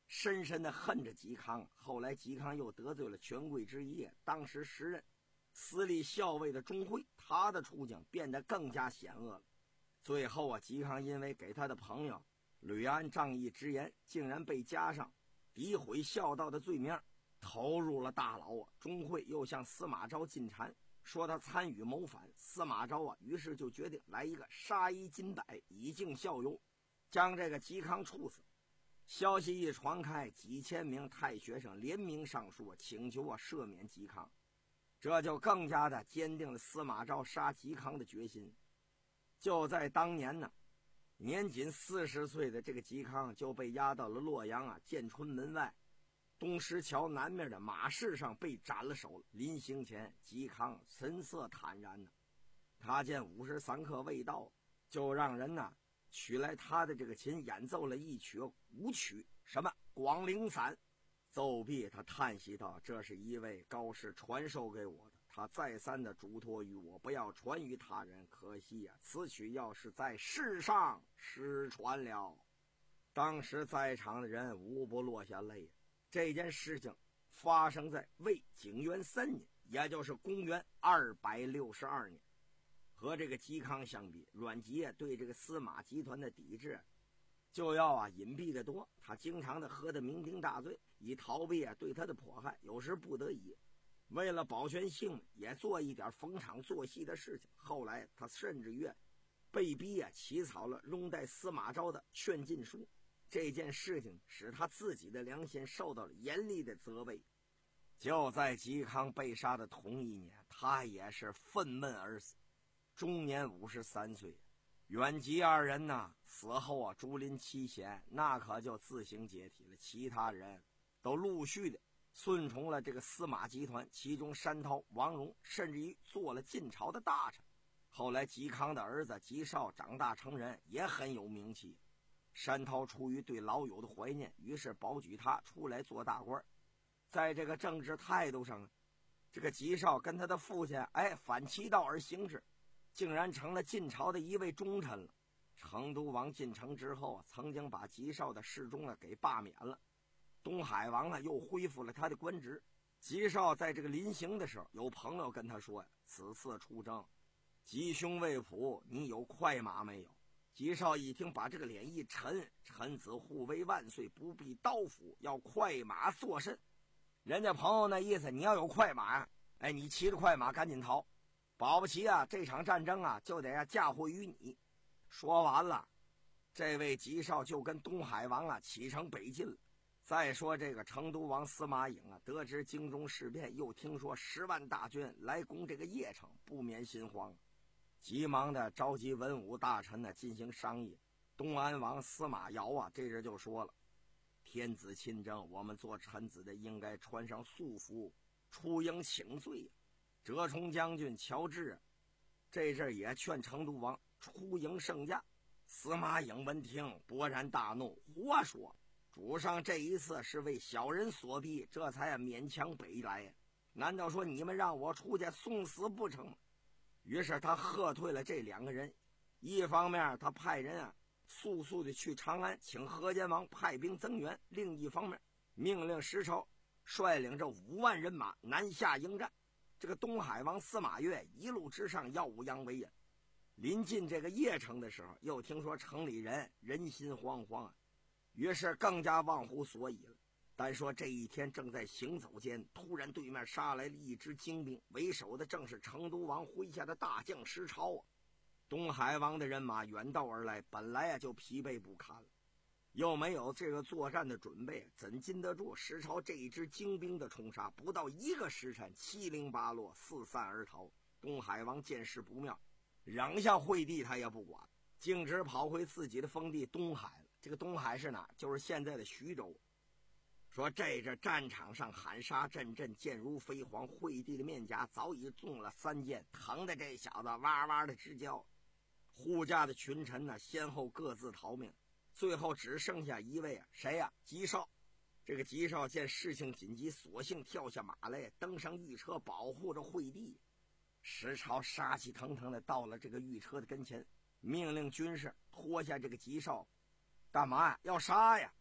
深深的恨着嵇康。后来嵇康又得罪了权贵之一，当时时任司隶校尉的钟会，他的处境变得更加险恶了。最后啊，嵇康因为给他的朋友吕安仗义直言，竟然被加上诋毁孝道的罪名，投入了大牢啊。钟会又向司马昭进谗，说他参与谋反。司马昭啊，于是就决定来一个杀一儆百，以儆效尤，将这个嵇康处死。消息一传开，几千名太学生联名上书，请求啊赦免嵇康，这就更加的坚定了司马昭杀嵇康的决心。就在当年呢，年仅四十岁的这个嵇康就被押到了洛阳啊建春门外东石桥南面的马市上被斩了首。临行前，嵇康神色坦然呢，他见五时三刻未到，就让人呢取来他的这个琴，演奏了一曲舞曲，什么广陵散。奏毕，他叹息道：“这是一位高士传授给我的，他再三的嘱托于我，不要传于他人。可惜呀、啊，此曲要是在世上失传了。”当时在场的人无不落下泪。这件事情发生在魏景元三年，也就是公元二百六十二年。和这个嵇康相比，阮籍对这个司马集团的抵制就要啊隐蔽的多。他经常的喝得酩酊大醉，以逃避啊对他的迫害。有时不得已，为了保全性命，也做一点逢场作戏的事情。后来他甚至于被逼啊起草了拥戴司马昭的劝进书。这件事情使他自己的良心受到了严厉的责备。就在嵇康被杀的同一年，他也是愤懑而死，终年五十三岁。阮籍二人呢死后啊，竹林七贤那可就自行解体了，其他人都陆续的顺从了这个司马集团，其中山涛、王戎甚至于做了晋朝的大臣。后来嵇康的儿子嵇绍长大成人，也很有名气。山涛出于对老友的怀念，于是保举他出来做大官。在这个政治态度上，这个嵇绍跟他的父亲哎反其道而行之，竟然成了晋朝的一位忠臣了。成都王进城之后啊，曾经把嵇绍的侍中啊给罢免了。东海王啊又恢复了他的官职。嵇绍在这个临行的时候，有朋友跟他说呀：“此次出征，吉凶未卜，你有快马没有？”嵇绍一听，把这个脸一沉：“臣子护卫万岁，不必刀斧，要快马作甚？”人家朋友那意思，你要有快马呀，哎，你骑着快马赶紧逃，保不齐啊，这场战争啊就得啊嫁祸于你。说完了，这位嵇绍就跟东海王啊启程北进了。再说这个成都王司马颖啊，得知京中事变，又听说十万大军来攻这个邺城，不免心慌，急忙的召集文武大臣呢进行商议。东安王司马瑶啊，这人就说了：“天子亲征，我们做臣子的应该穿上素服，出营请罪。”折冲将军乔治这阵也劝成都王出营圣驾。司马颖闻听，勃然大怒：“胡说！主上这一次是为小人所逼，这才勉强北来。难道说你们让我出去送死不成吗？”于是他喝退了这两个人。一方面他派人啊速速的去长安请河间王派兵增援，另一方面命令石超率领着五万人马南下迎战。这个东海王司马越一路之上耀武扬威啊，临近这个邺城的时候，又听说城里人人心惶惶啊，于是更加忘乎所以了。单说这一天正在行走间，突然对面杀来了一支精兵，为首的正是成都王麾下的大将石超啊。东海王的人马远道而来，本来啊就疲惫不堪了，又没有这个作战的准备，怎经得住石超这一支精兵的冲杀？不到一个时辰，七零八落，四散而逃。东海王见势不妙，扔下惠帝他也不管，径直跑回自己的封地东海了。这个东海是哪？就是现在的徐州。说这这战场上喊杀阵阵，箭如飞蝗，惠帝的面颊早已中了三箭，疼的这小子哇哇的直叫。护驾的群臣呢，先后各自逃命，最后只剩下一位啊，谁呀、啊？嵇绍。这个嵇绍见事情紧急，索性跳下马来，登上御车，保护着惠帝。石超杀气腾腾的到了这个御车的跟前，命令军士脱下这个嵇绍。干嘛呀？要杀呀！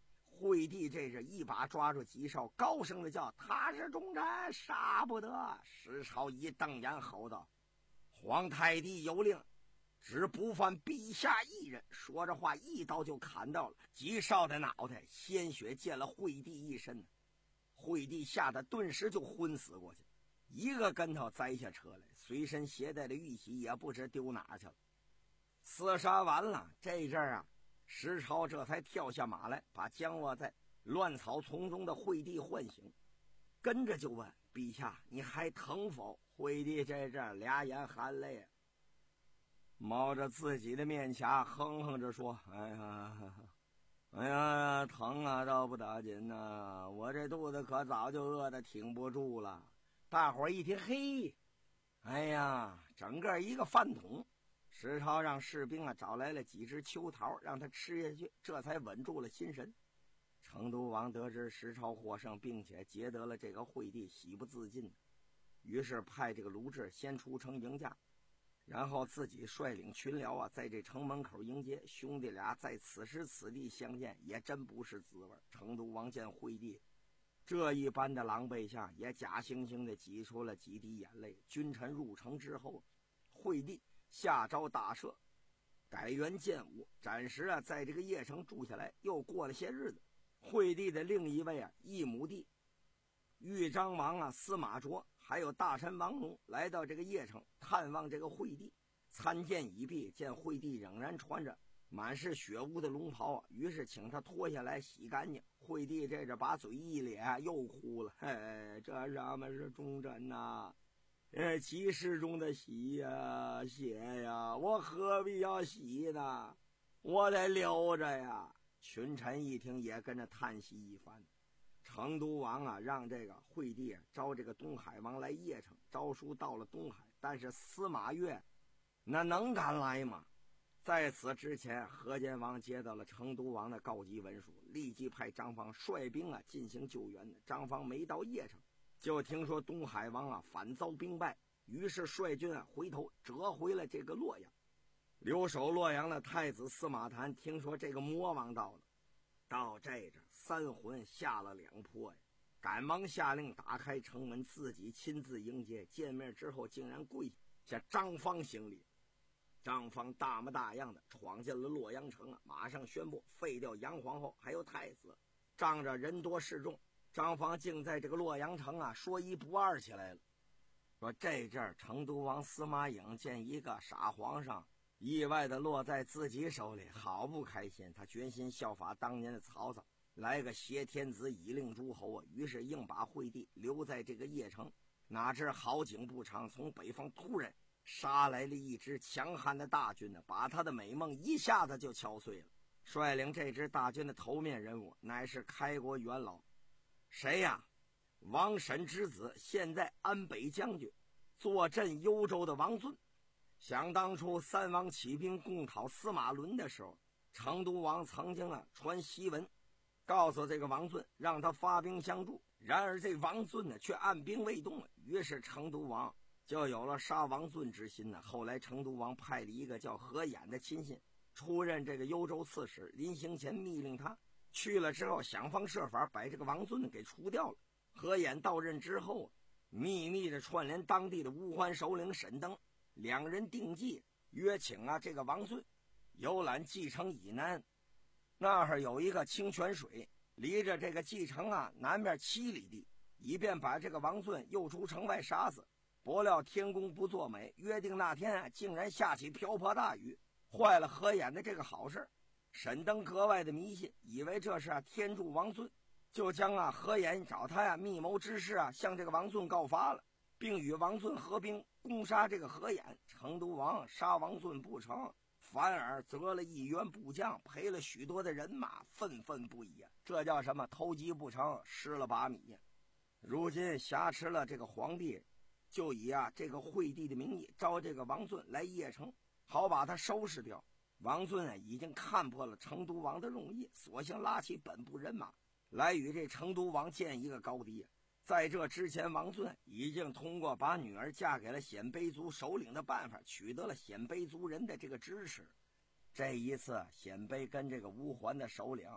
惠帝这是一把抓住吉少，高声的叫：“他是忠臣，杀不得！”史超一瞪眼吼道：“皇太帝有令，只不犯陛下一人。”说着话，一刀就砍到了吉少的脑袋，鲜血溅了惠帝一身。惠帝吓得顿时就昏死过去，一个跟头栽下车来，随身携带的玉玺也不知丢哪去了。厮杀完了，这阵儿啊，石超这才跳下马来，把僵卧在乱草丛中的惠帝唤醒，跟着就问：“陛下，你还疼否？”惠帝这阵俩眼含泪，冒着自己的面颊，哼哼着说：“哎呀，哎呀，疼啊，倒不打紧呐、啊！我这肚子可早就饿得挺不住了。”大伙儿一听，嘿，哎呀，整个一个饭桶。石超让士兵啊找来了几只秋桃，让他吃下去，这才稳住了心神。成都王得知石超获胜，并且劫得了这个惠帝，喜不自禁，于是派这个卢雉先出城迎驾，然后自己率领群僚啊在这城门口迎接。兄弟俩在此时此地相见，也真不是滋味。成都王见惠帝这一般的狼狈下，也假惺惺的挤出了几滴眼泪。君臣入城之后，惠帝下诏大赦，改元建武，暂时啊在这个邺城住下来。又过了些日子，惠帝的另一位啊义母弟豫章王啊司马卓，还有大臣王奴来到这个邺城探望这个惠帝。参见已毕，见惠帝仍然穿着满是血污的龙袍啊，于是请他脱下来洗干净。惠帝这着把嘴一咧，又哭了：“嘿，这什么是忠臣呐？呃，骑士中的洗呀血呀，我何必要洗呢？我得留着呀。”群臣一听，也跟着叹息一番。成都王啊，让这个惠帝招这个东海王来邺城，诏书到了东海，但是司马越那能敢来吗？在此之前，河间王接到了成都王的告急文书，立即派张方率兵啊进行救援。张方没到邺城，就听说东海王啊反遭兵败，于是率军啊回头折回了这个洛阳。留守洛阳的太子司马谈听说这个魔王到了，到这着三魂吓了两魄呀，赶忙下令打开城门，自己亲自迎接。见面之后，竟然跪下张方行礼。张方大模大样的闯进了洛阳城啊，马上宣布废掉杨皇后还有太子。仗着人多势众，张方竟在这个洛阳城啊说一不二起来了。说这阵儿成都王司马颖见一个傻皇上意外的落在自己手里，好不开心。他决心效法当年的曹操，来个挟天子以令诸侯啊。于是硬把惠帝留在这个邺城。哪知好景不长，从北方突然杀来了一支强悍的大军呢，把他的美梦一下子就敲碎了。率领这支大军的头面人物乃是开国元老，谁呀？王审之子，现在安北将军，坐镇幽州的王恃。想当初三王起兵攻讨司马伦的时候，成都王曾经啊传檄文告诉这个王恃，让他发兵相助。然而这王恃呢却按兵未动，于是成都王就有了杀王恃之心呢。后来成都王派了一个叫何衍的亲信出任这个幽州刺史，临行前密令他去了之后想方设法把这个王恃给除掉了。何衍到任之后，秘密的串联当地的乌桓首领沈登，两人定计约请啊这个王恃游览蓟城以南，那儿有一个清泉水，离着这个蓟城啊南面七里地，以便把这个王恃诱出城外杀死。不料天公不作美，约定那天啊竟然下起瓢泼大雨，坏了何衍的这个好事。沈登格外的迷信，以为这是啊天助王恃，就将啊何衍找他呀、啊、密谋之事啊向这个王恃告发了，并与王恃合兵攻杀这个何衍。成都王杀王恃不成，反而得了一员部将，赔了许多的人马，愤愤不已啊！这叫什么？偷鸡不成失了把米呀！如今挟持了这个皇帝，就以啊这个惠帝的名义招这个王恃来邺城，好把他收拾掉。王恃啊已经看破了成都王的用意，索性拉起本部人马来与这成都王见一个高低。在这之前，王恃已经通过把女儿嫁给了鲜卑族首领的办法，取得了鲜卑族人的这个支持。这一次，鲜卑跟这个乌桓的首领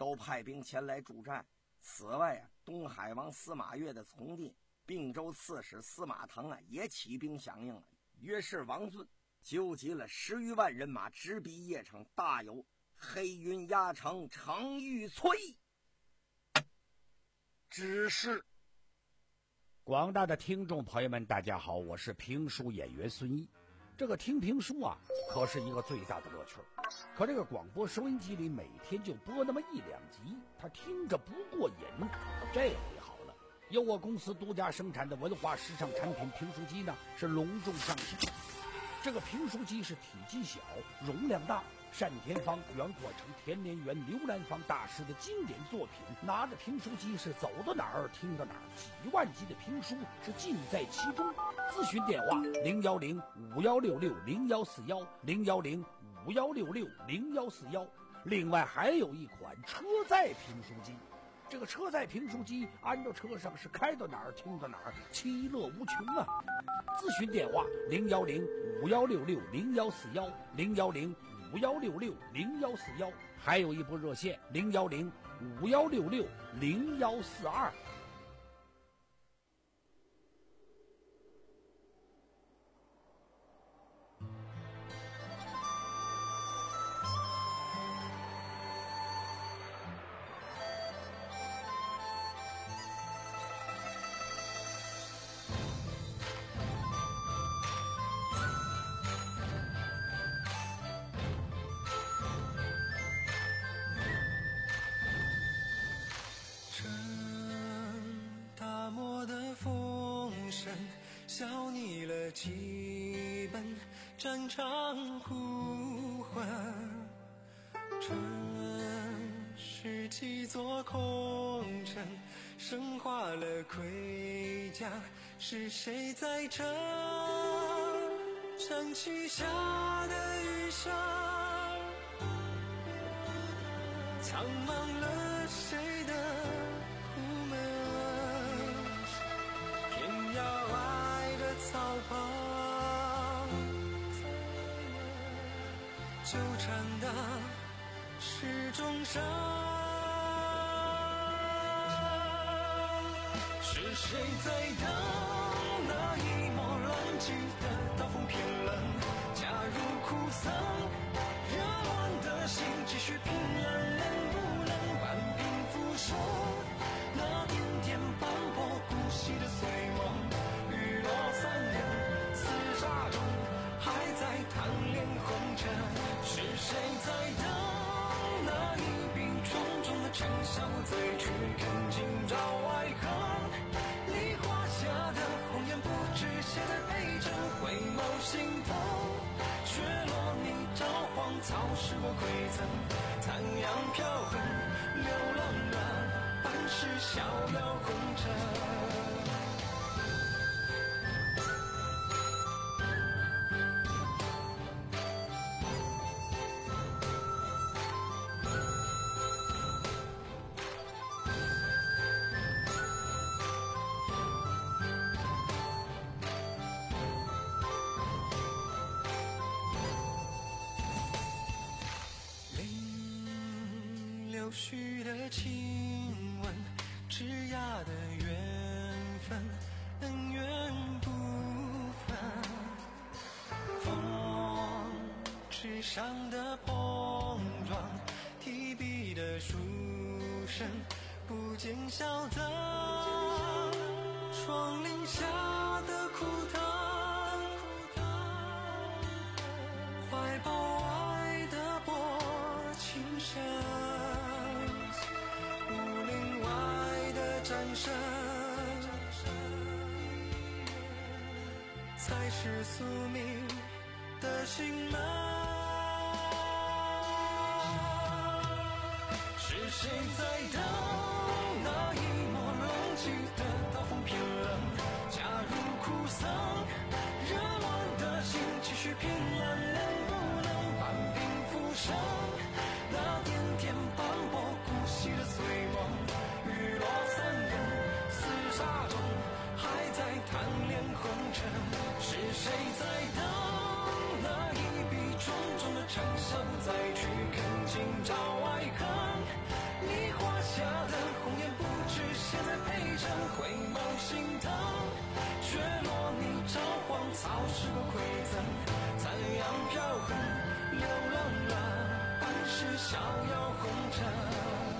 都派兵前来助战。此外啊，东海王司马越的从弟并州刺史司马腾啊，也起兵响应了。于是王俊纠集了十余万人马，直逼邺城，大有黑云压城，城欲摧之势。 广大的听众朋友们，大家好，我是评书演员孙一。这个听评书啊，可是一个最大的乐趣。可这个广播收音机里每天就播那么一两集，他听着不过瘾。这回好了，由我公司独家生产的文化时尚产品评书机呢，是隆重上市。这个评书机是体积小，容量大，单田芳、袁阔成、田连元、刘兰芳大师的经典作品。拿着评书机是走到哪儿听到哪儿，几万集的评书是尽在其中。咨询电话零幺零五幺六六零幺四幺零幺零五幺六六零幺四幺。另外还有一款车载评书机。这个车载评书机安到车上是开到哪儿听到哪儿，其乐无穷啊！咨询电话零幺零五幺六六零幺四幺零幺零五幺六六零幺四幺，还有一部热线零幺零五幺六六零幺四二。 笑腻了几本战场呼唤，春是几座空城，生化了盔甲，是谁在这战旗下的雨下，苍茫了谁的苦闷，天涯外的草旁，纠缠的是众生，是谁在等那一抹浪迹的刀锋偏冷，加入苦涩热乱的心继续拼冷，能不能扳平腐朽那点点斑驳孤寂的碎梦，雨落三人厮杀中还在贪恋红尘，是谁在等那一笔重重的尘嚣再去看今朝爱恨，你画下的红颜不知写在杯中，回眸心头雪落你朝黄草湿过馈赠，残阳飘横流浪了半世逍遥红尘。流絮的亲吻，枝桠的缘分，恩怨不分。风纸上的碰撞，提笔的书生，不见笑的窗棂下的枯藤，怀抱爱的薄情深。战胜才是宿命的心门，是谁在等那一抹浪迹的刀锋偏冷，加入苦涩热乱的心继续拼冷，能不能扳平浮生那点点斑驳孤寂的碎梦，雨落三人厮杀中还在贪恋红尘，是谁在等那一笔重重的尘嚣再去看今朝爱恨，你早是个馈赠，残阳飘横，流浪了半世逍遥红尘。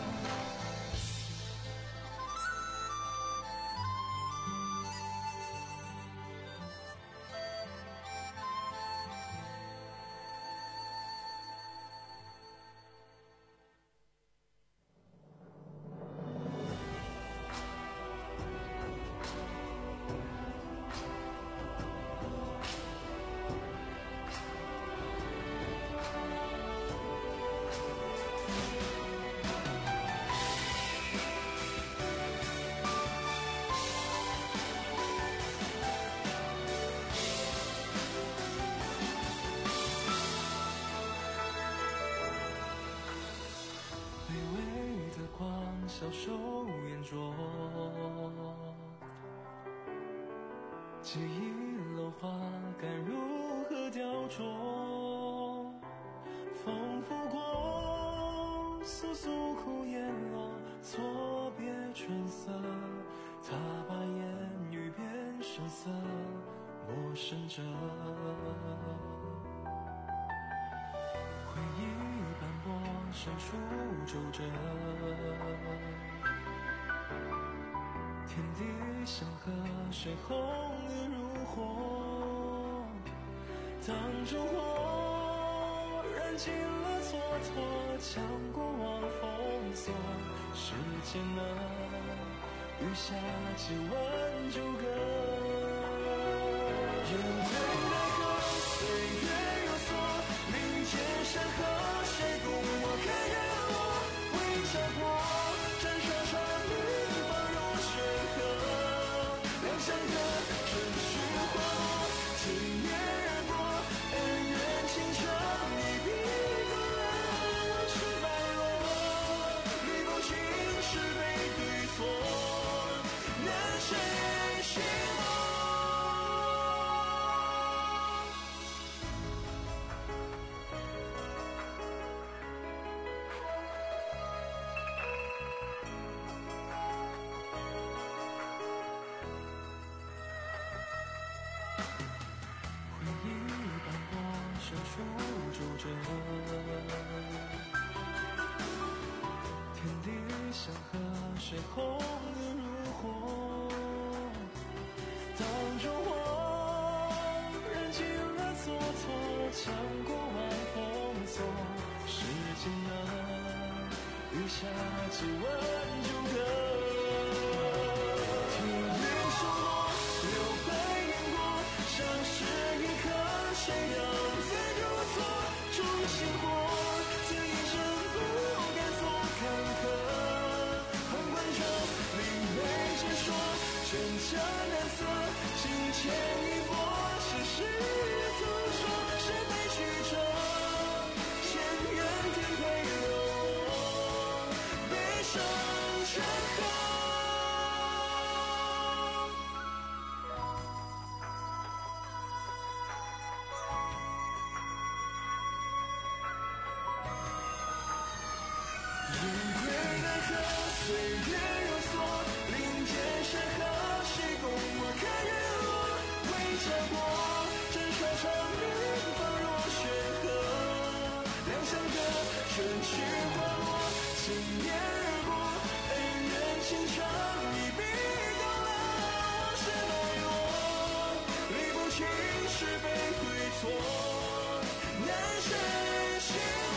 小手眼拙，记忆楼花该如何雕琢？风拂过，簌簌枯叶落，错别春色。他把言语变声色，陌生着。回忆斑驳，深处皱褶。天地相和，水红日如火，当烛火燃尽了蹉跎，将过往封锁。时间呢，雨下几问纠葛。人归奈何，岁月如梭，林间山河，谁共我看日落？未交过，斩杀长绿放入血河。两相隔，春去花落，几年而过，恩怨情长，一笔勾勒往事败落。理不清是非对错，难谁寻摸？回忆斑驳，深处皱褶。天地相和，水红日如火。当烛火燃尽了蹉跎，将过往封锁。时间呢，雨下几问纠葛。听雨收落，留白烟过，像是一刻，谁让最如错？众星火，怎一生不敢做坎坷？旁观者，明媚之说，真假难测，情牵一波，世事诉说，是非曲折，前缘颠沛流落，悲伤成河。人归奈何，岁月如梭，林间山河，谁共我看日落？未交过，斩杀长绿放入血河。两相隔，春去花落，几年而过，恩怨情长，一笔勾勒往事败落。理不清是非对错，难谁寻摸？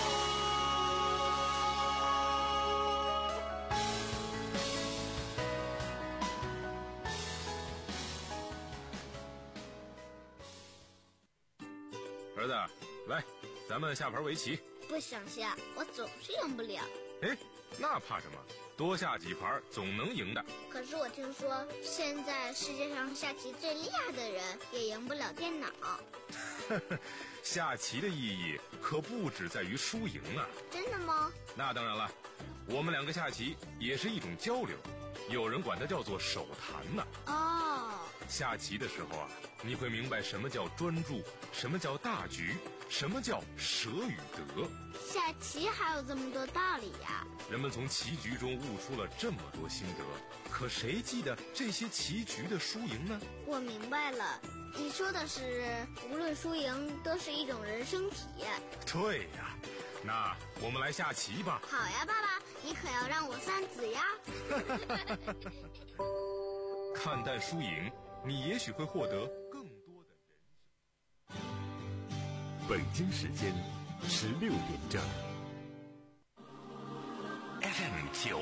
儿子，来，咱们下盘围棋。 不想下，我总是赢不了。 哎，那怕什么？多下几盘总能赢的。 可是我听说，现在世界上下棋最厉害的人也赢不了电脑。 下棋的意义可不只在于输赢啊！ 真的吗？ 那当然了，我们两个下棋也是一种交流，有人管它叫做手谈呢。 哦， 下棋的时候啊，你会明白什么叫专注，什么叫大局，什么叫舍与得。 下棋还有这么多道理呀！ 人们从棋局中悟出了这么多心得，可谁记得这些棋局的输赢呢？ 我明白了，你说的是无论输赢都是一种人生体验。 对呀，那我们来下棋吧。 好呀，爸爸，你可要让我三子呀。 看淡输赢，你也许会获得更多的人生。 北京时间十六点整。 F M 九